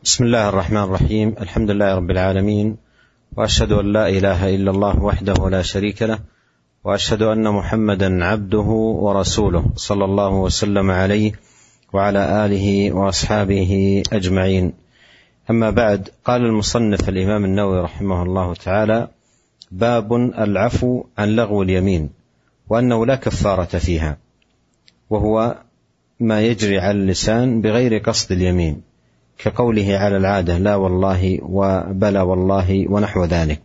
بسم الله الرحمن الرحيم. الحمد لله رب العالمين، وأشهد أن لا إله إلا الله وحده لا شريك له، وأشهد أن محمدا عبده ورسوله صلى الله وسلم عليه وعلى آله وأصحابه أجمعين. أما بعد، قال المصنف الإمام النووي رحمه الله تعالى: باب العفو عن لغو اليمين، وأنه لا كفارة فيها، وهو ما يجري على اللسان بغير قصد اليمين، كقوله على العادة لا والله وبلى والله ونحو ذلك.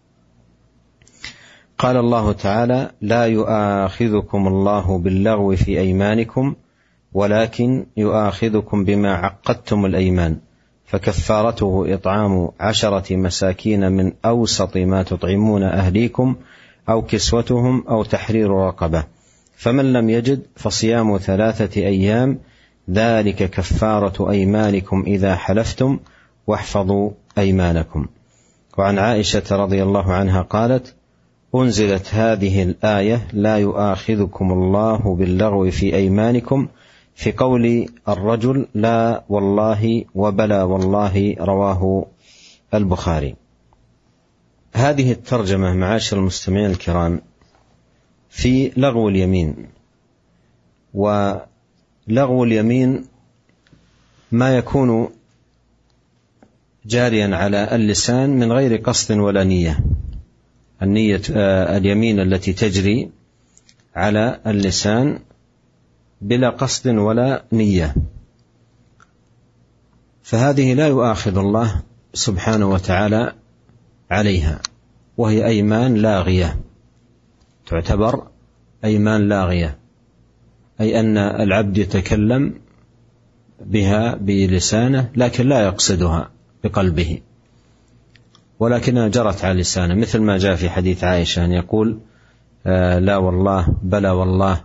قال الله تعالى: لا يؤاخذكم الله باللغو في أيمانكم ولكن يؤاخذكم بما عقدتم الأيمان، فكفارته إطعام 10 مساكين من أوسط ما تطعمون أهليكم أو كسوتهم أو تحرير رقبة، فمن لم يجد فصيام 3 أيام، ذلك كفارة أيمانكم إذا حلفتم، واحفظوا أيمانكم. وعن عائشة رضي الله عنها قالت: أنزلت هذه الآية لا يؤاخذكم الله باللغو في أيمانكم، في قول الرجل لا والله وبلى والله، رواه البخاري. هذه الترجمة معاشر المستمعين الكرام في لغو اليمين. ولغو اليمين ما يكون جاريا على اللسان من غير قصد ولا نية. اليمين التي تجري على اللسان بلا قصد ولا نية، فهذه لا يؤاخذ الله سبحانه وتعالى عليها، وهي أيمان لاغية، تعتبر أيمان لاغية، أي أن العبد يتكلم بها بلسانه لكن لا يقصدها بقلبه، ولكنها جرت على لسانه، مثل ما جاء في حديث عائشة أن يقول لا والله بلى والله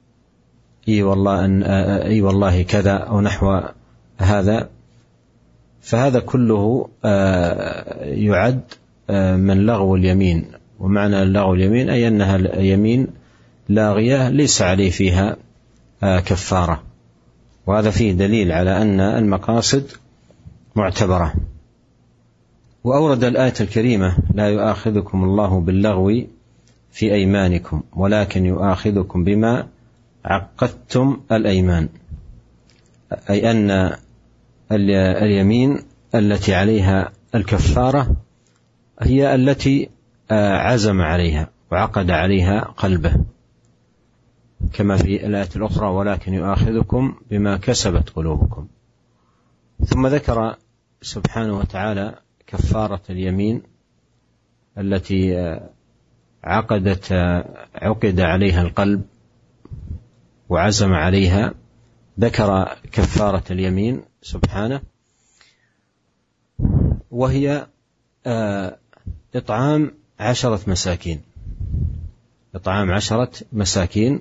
أي والله كذا أو نحو هذا. فهذا كله يعد من لغو اليمين. ومعنى لغو اليمين أي أنها يمين لاغية ليس عليه فيها كفارة، وهذا فيه دليل على أن المقاصد معتبرة. وأورد الآية الكريمة لا يؤاخذكم الله باللغو في أيمانكم ولكن يؤاخذكم بما عقدتم الأيمان، أي أن اليمين التي عليها الكفارة هي التي عزم عليها وعقد عليها قلبه، كما في الآية الأخرى ولكن يؤاخذكم بما كسبت قلوبكم. ثم ذكر سبحانه كفارة اليمين التي عقد عليها القلب وعزم عليها، ذكر كفارة اليمين سبحانه، وهي إطعام 10 مساكين، إطعام 10 مساكين.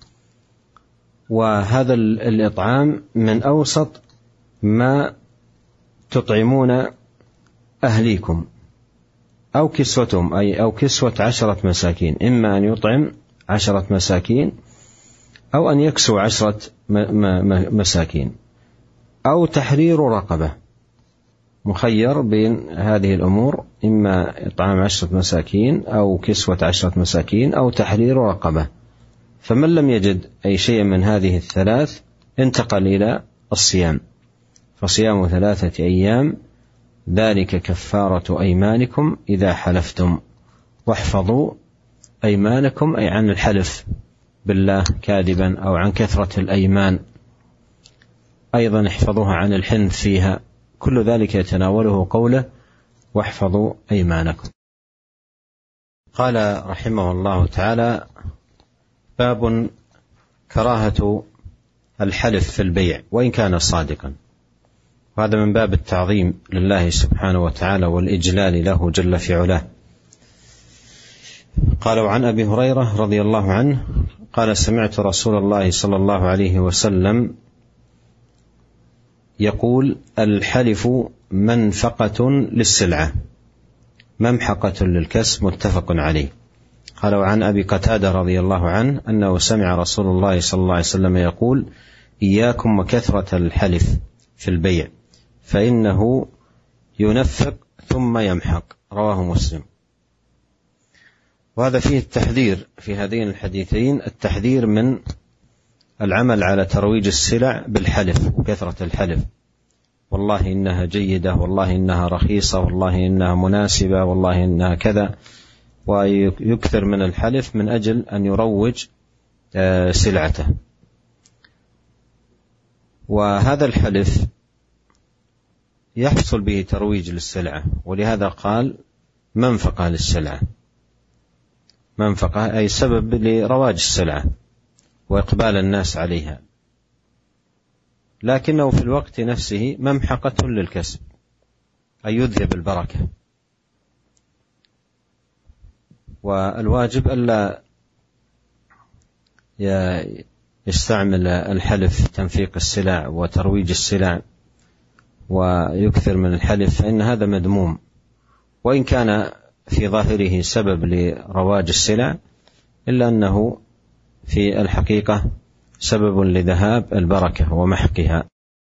وهذا الإطعام من أوسط ما تطعمون أهليكم أو كسوتهم، أو كسوة 10 مساكين، إما أن يطعم 10 مساكين أو أن يكسو 10 مساكين أو تحرير رقبة، مخير بين هذه الأمور، إما إطعام 10 مساكين أو كسوة 10 مساكين أو تحرير رقبة. فمن لم يجد أي شيء من هذه الثلاث انتقل إلى الصيام، فصيام 3 أيام، ذلك كفارة أيمانكم إذا حلفتم، واحفظوا أيمانكم، أي عن الحلف بالله كاذبا أو عن كثرة الأيمان، أيضا احفظوها عن الحنث فيها، كل ذلك يتناوله قوله واحفظوا أيمانكم. قال رحمه الله تعالى: باب كراهة الحلف في البيع وإن كان صادقا، وهذا من باب التعظيم لله سبحانه وتعالى والإجلال له جل في علاه. قال: وعن أبي هريرة رضي الله عنه قال: سمعت رسول الله صلى الله عليه وسلم يقول: الحلف منفقة للسلعة ممحقة للكسب، متفق عليه. قال: وعن أبي قتادة رضي الله عنه أنه سمع رسول الله صلى الله عليه وسلم يقول: إياكم وكثرة الحلف في البيع، فإنه ينفق ثم يمحق، رواه مسلم. وهذا فيه التحذير في هذين الحديثين، التحذير من العمل على ترويج السلع بالحلف وكثرة الحلف، والله إنها جيدة، والله إنها رخيصة، والله إنها مناسبة، والله إنها كذا، ويكثر من الحلف من أجل أن يروج سلعته. وهذا الحلف يحصل به ترويج للسلعة، ولهذا قال منفقة للسلعة، منفقة أي سبب لرواج السلعة وإقبال الناس عليها، لكنه في الوقت نفسه ممحقة للكسب، أي يذهب البركة. والواجب ألا يستعمل الحلف تنفيق السلع وترويج السلع ويكثر من الحلف، فإن هذا مذموم، وإن كان في ظاهره سبب لرواج السلع إلا أنه في الحقيقة سبب لذهاب البركة ومحقها.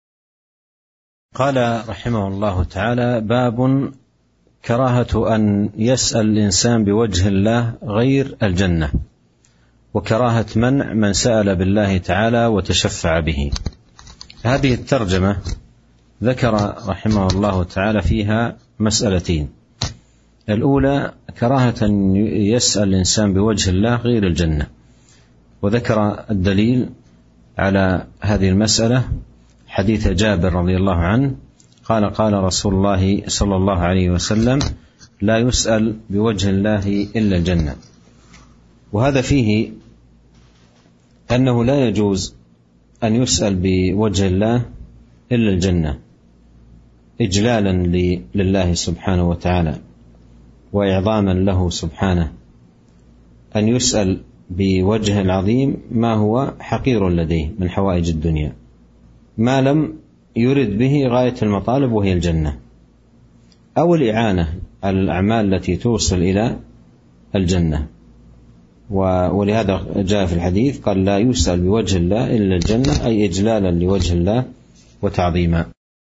قال رحمه الله تعالى: باب كراهة أن يسأل الإنسان بوجه الله غير الجنة، وكراهة منع من سأل بالله تعالى وتشفع به. هذه الترجمة ذكر رحمه الله تعالى فيها مسألتين: الأولى كراهة أن يسأل الإنسان بوجه الله غير الجنة، وذكر الدليل على هذه المسألة حديث جابر رضي الله عنه قال: قال رسول الله صلى الله عليه وسلم: لا يسأل بوجه الله إلا الجنة. وهذا فيه أنه لا يجوز أن يسأل بوجه الله إلا الجنة، إجلالا لله سبحانه وتعالى وإعظاما له سبحانه، أن يسأل بوجه العظيم ما هو حقير لديه من حوائج الدنيا، ما لم يرد به غاية المطالب وهي الجنة، أو الإعانة على الأعمال التي توصل إلى الجنة. ولهذا جاء في الحديث قال: لا يسأل بوجه الله إلا الجنة، أي إجلالا لوجه الله وتعظيما.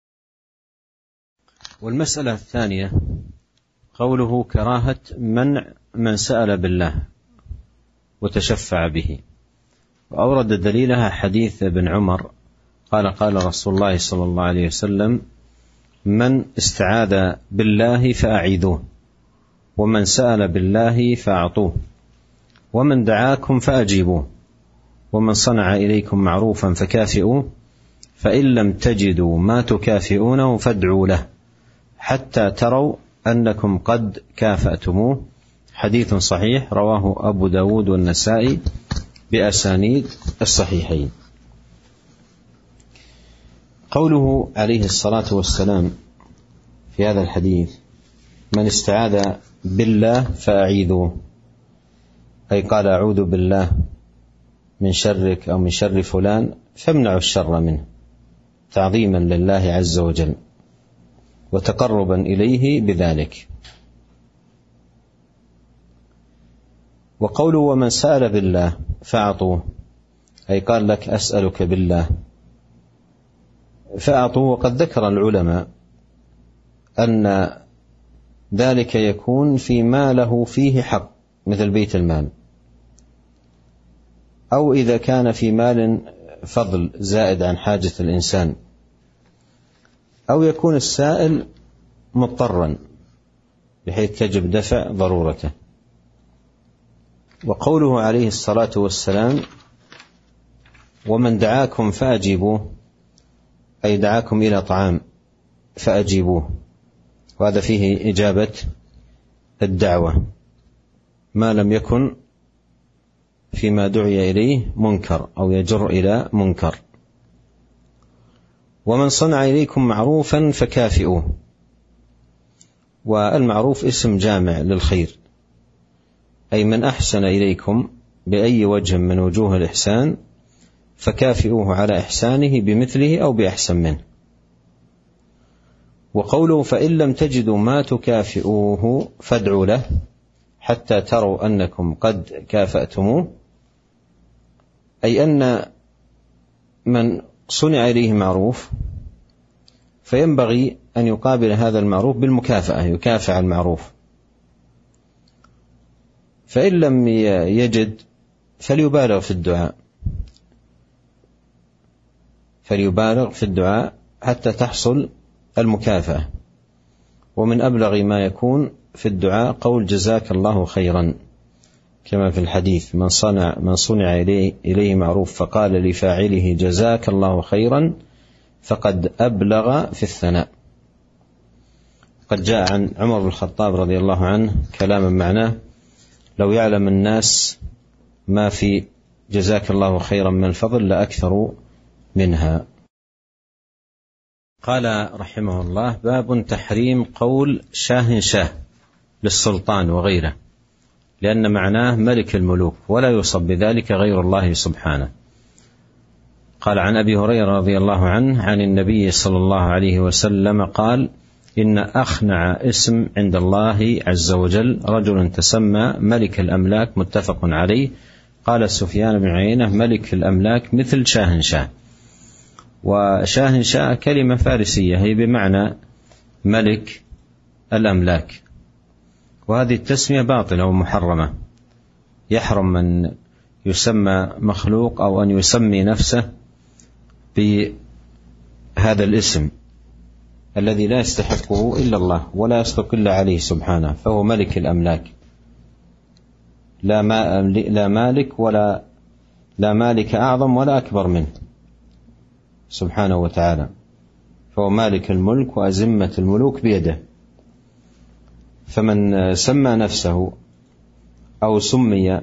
والمسألة الثانية قوله: كراهة منع من سأل بالله وتشفع به. وأورد دليلها حديث ابن عمر قال: قال رسول الله صلى الله عليه وسلم: من استعاذ بالله فأعيذوه، ومن سأل بالله فأعطوه، ومن دعاكم فأجيبوه، ومن صنع إليكم معروفا فكافئوه، فإن لم تجدوا ما تكافئونه فادعوا له حتى تروا أنكم قد كافأتموه. حديث صحيح رواه أبو داود والنسائي بأسانيد الصحيحين. قوله عليه الصلاة والسلام في هذا الحديث: من استعاذ بالله فأعيذوه، أي قال: أعوذ بالله من شرك أو من شر فلان فامنعوا الشر منه، تعظيما لله عز وجل وتقربا إليه بذلك. وقوله: ومن سأل بالله فأعطوه، أي قال لك: أسألك بالله فأعطوه. وقد ذكر العلماء أن ذلك يكون فيما له فيه حق، مثل بيت المال، أو إذا كان في مال فضل زائد عن حاجة الإنسان، أو يكون السائل مضطرا بحيث تجب دفع ضرورته. وقوله عليه الصلاة والسلام: ومن دعاكم فأجيبوه، أي دعاكم إلى طعام فأجيبوه، وهذا فيه إجابة الدعوة ما لم يكن فيما دعي إليه منكر أو يجر إلى منكر. ومن صنع إليكم معروفا فكافئوه، والمعروف اسم جامع للخير، أي من أحسن إليكم بأي وجه من وجوه الإحسان فكافئوه على إحسانه بمثله أو بأحسن منه. وقوله: فإن لم تجدوا ما تكافئوه فادعوا له حتى تروا أنكم قد كافأتموه، أي أن من صنع إليه معروف فينبغي أن يقابل هذا المعروف بالمكافأة، يكافئ على المعروف. فإن لم يجد فليبالغ في الدعاء حتى تحصل المكافأة. ومن أبلغ ما يكون في الدعاء قول جزاك الله خيرا، كما في الحديث: من صنع إليه معروف فقال لفاعله جزاك الله خيرا فقد أبلغ في الثناء. قد جاء عن عمر بن الخطاب رضي الله عنه كلاما معناه: لو يعلم الناس ما في جزاك الله خيرا من الفضل لأكثروا منها. قال رحمه الله: باب تحريم قول شاه شاه للسلطان وغيره، لأن معناه ملك الملوك، ولا يصب بذلك غير الله سبحانه. قال عن أبي هريرة رضي الله عنه عن النبي صلى الله عليه وسلم قال: إن أخنع اسم عند الله عز وجل رجل تسمى ملك الأملاك. متفق عليه. قال سفيان بن عيينة: ملك الأملاك مثل شاه شاه. وشاه شاه كلمة فارسية هي بمعنى ملك الأملاك، وهذه التسمية باطلة ومحرمة. يحرم من يسمى مخلوق أو أن يسمي نفسه بهذا الاسم الذي لا يستحقه إلا الله ولا يصدق إلا عليه سبحانه، فهو ملك الأملاك، لا مالك ولا لا مالك أعظم ولا أكبر منه سبحانه وتعالى، فهو مالك الملك وأزمة الملوك بيده. فمن سمى نفسه أو سمي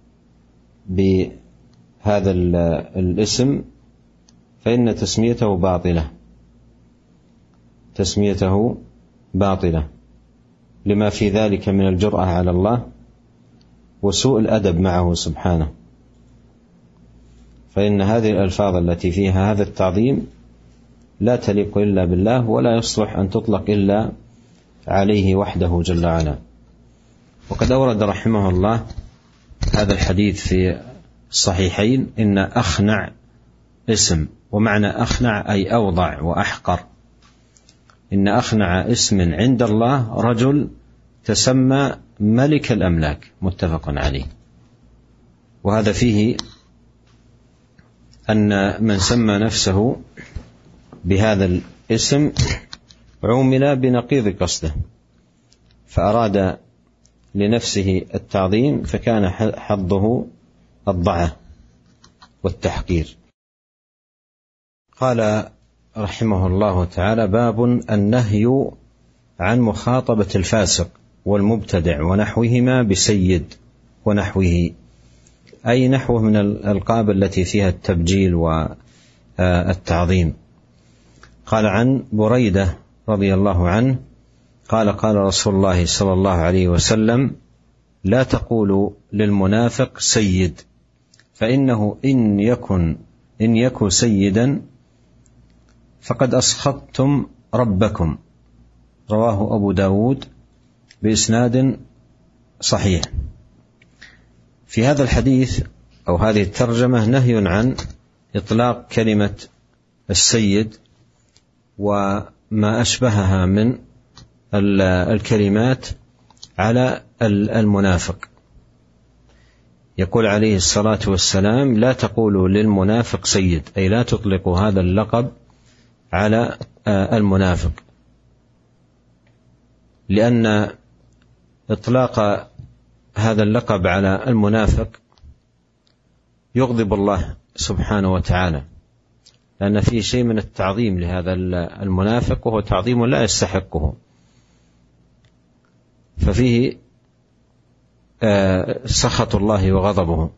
بهذا الاسم فإن تسميته باطلة لما في ذلك من الجرأة على الله وسوء الأدب معه سبحانه. فإن هذه الألفاظ التي فيها هذا التعظيم لا تليق إلا بالله، ولا يصلح أن تطلق إلا عليه وحده جل وعلا. وقد أورد رحمه الله هذا الحديث في الصحيحين: إن أخنع اسم، ومعنى أخنع أي أوضع وأحقر. إن أخنع اسم عند الله رجل تسمى ملك الأملاك. متفق عليه. وهذا فيه أن من سمى نفسه بهذا الاسم عُمل بنقيض قصده، فأراد لنفسه التعظيم فكان حظه الضعة والتحقير. قال رحمه الله تعالى: باب النهي عن مخاطبة الفاسق والمبتدع ونحوهما بسيد ونحوه، أي نحوه من الألقاب التي فيها التبجيل والتعظيم. قال عن بريدة رضي الله عنه قال: قال رسول الله صلى الله عليه وسلم: لا تقولوا للمنافق سيد، فإنه إن يكن سيدا فقد أسخطتم ربكم. رواه أبو داود بإسناد صحيح. في هذا الحديث أو هذه الترجمة نهي عن إطلاق كلمة السيد وما أشبهها من الكلمات على المنافق. يقول عليه الصلاة والسلام: لا تقولوا للمنافق سيد، أي لا تطلقوا هذا اللقب على المنافق، لأن إطلاق هذا اللقب على المنافق يغضب الله سبحانه وتعالى، لأن فيه شيء من التعظيم لهذا المنافق، وهو تعظيم لا يستحقه، ففيه سخط الله وغضبه.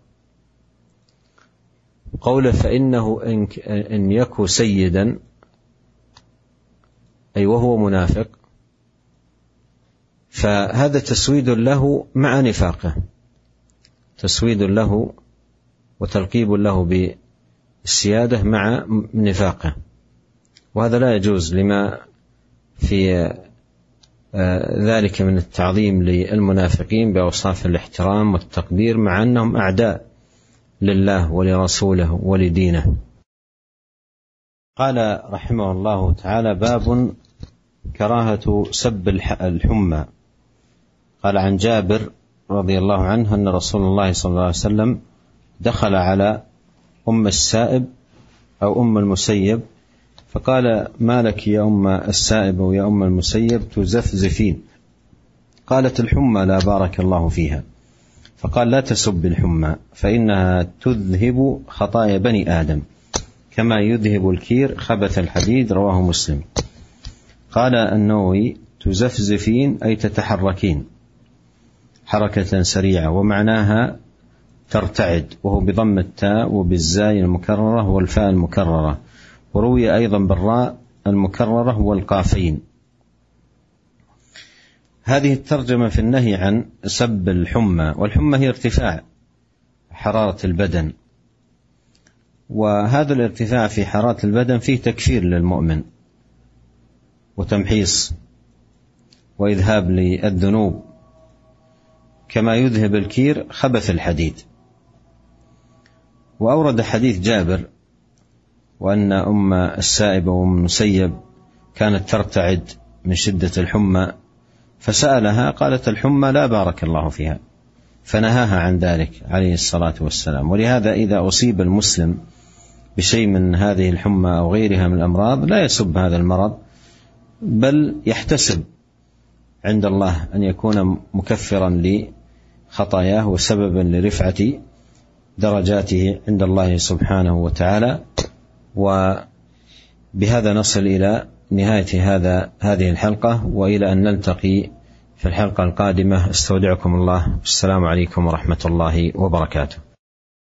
قوله فإنه إن يكن سيدا أي وهو منافق، فهذا تسويد له مع نفاقه، تسويد له وتلقيب له بالسيادة مع نفاقه، وهذا لا يجوز لما في ذلك من التعظيم للمنافقين بأوصاف الاحترام والتقدير، مع أنهم أعداء لله ولرسوله ولدينه. قال رحمه الله تعالى: باب كراهة سب الحمى. قال عن جابر رضي الله عنه أن رسول الله صلى الله عليه وسلم دخل على أم السائب أو أم المسيب فقال: ما لك يا أم السائب ويا أم المسيب تزفزفين؟ قالت: الحمى لا بارك الله فيها. فقال: لا تسب الحمى فإنها تذهب خطايا بني آدم كما يذهب الكير خبث الحديد. رواه مسلم. قال النووي: تزفزفين أي تتحركين حركة سريعة، ومعناها ترتعد، وهو بضم التاء وبالزاي المكررة والفاء المكررة، وروي أيضا بالراء المكررة والقافين. هذه الترجمة في النهي عن سب الحمى، والحمى هي ارتفاع حرارة البدن، وهذا الارتفاع في حرارة البدن فيه تكفير للمؤمن وتمحيص وإذهاب للذنوب كما يذهب الكير خبث الحديد. وأورد حديث جابر وأن أم السائب وأم المسيب كانت ترتعد من شدة الحمى، فسألها قالت: الحمى لا بارك الله فيها، فنهاها عن ذلك عليه الصلاة والسلام. ولهذا إذا أصيب المسلم بشيء من هذه الحمى أو غيرها من الأمراض لا يسب هذا المرض، بل يحتسب عند الله أن يكون مكفرا لخطاياه وسببا لرفعة درجاته عند الله سبحانه وتعالى. وبهذا نصل إلى نهاية هذه الحلقة، وإلى أن نلتقي في الحلقة القادمة. استودعكم الله، السلام عليكم ورحمة الله وبركاته.